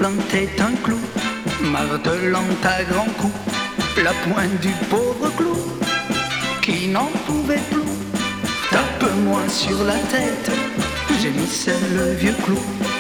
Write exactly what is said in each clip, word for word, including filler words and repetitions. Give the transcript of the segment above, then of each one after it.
plantait un clou, martelant à grands coups la pointe du pauvre clou, qui n'en pouvait plus. Tape-moi sur la tête, gémissait le vieux clou.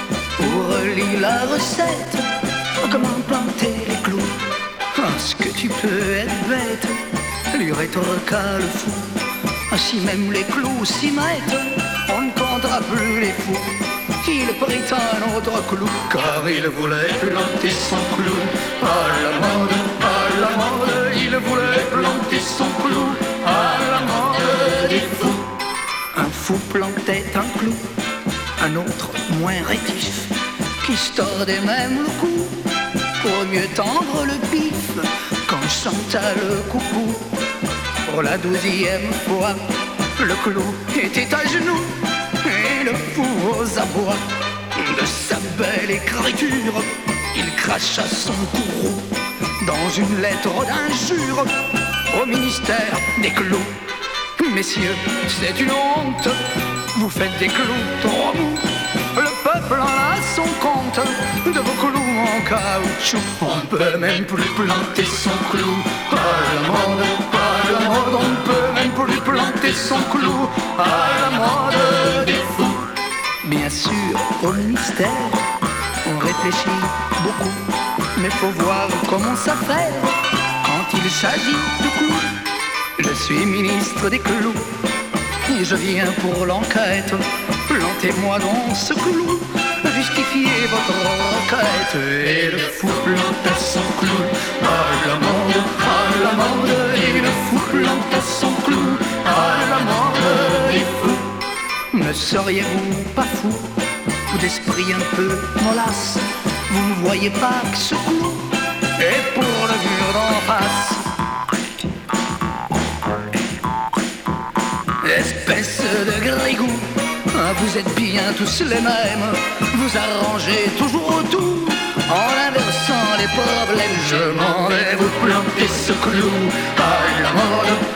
Relis la recette, comment planter les clous. Est-ce que tu peux être bête, lui rétorqua le fou. Si même les clous s'y mettent, on ne comptera plus les fous. Il prit un autre clou, car il voulait planter son clou. À la mode, à la mode, il voulait planter son clou. À la mode des fous. Un fou plantait un clou, un autre moins rétif, qui se tordait même le cou pour mieux tendre le pif quand chanta le coucou. Pour la douzième fois, le clou était à genoux et le fou aux abois. De sa belle écriture, il cracha son courroux dans une lettre d'injure au ministère des clous. Messieurs, c'est une honte, vous faites des clous trop mous. Le peuple en a son compte de vos clous en caoutchouc. On peut même plus planter son clou. À la mode, à la mode, on ne peut même plus planter son clou. À la mode des fous. Bien sûr, au ministère, on réfléchit beaucoup, mais faut voir comment ça fait quand il s'agit de clous. Je suis ministre des clous et je viens pour l'enquête. Plantez-moi dans ce clou, justifiez votre requête. Et le fou planta son clou. À la mode, à la mode, et le fou planta son clou. À la mode des fous. Ne seriez-vous pas fou, ou d'esprit un peu mollasse? Vous ne voyez pas que ce clou est pour le mur d'en face. Espèce de grigou, vous êtes bien tous les mêmes. Vous arrangez toujours tout en inversant les problèmes. Je m'en vais vous planter ce clou. À la mode,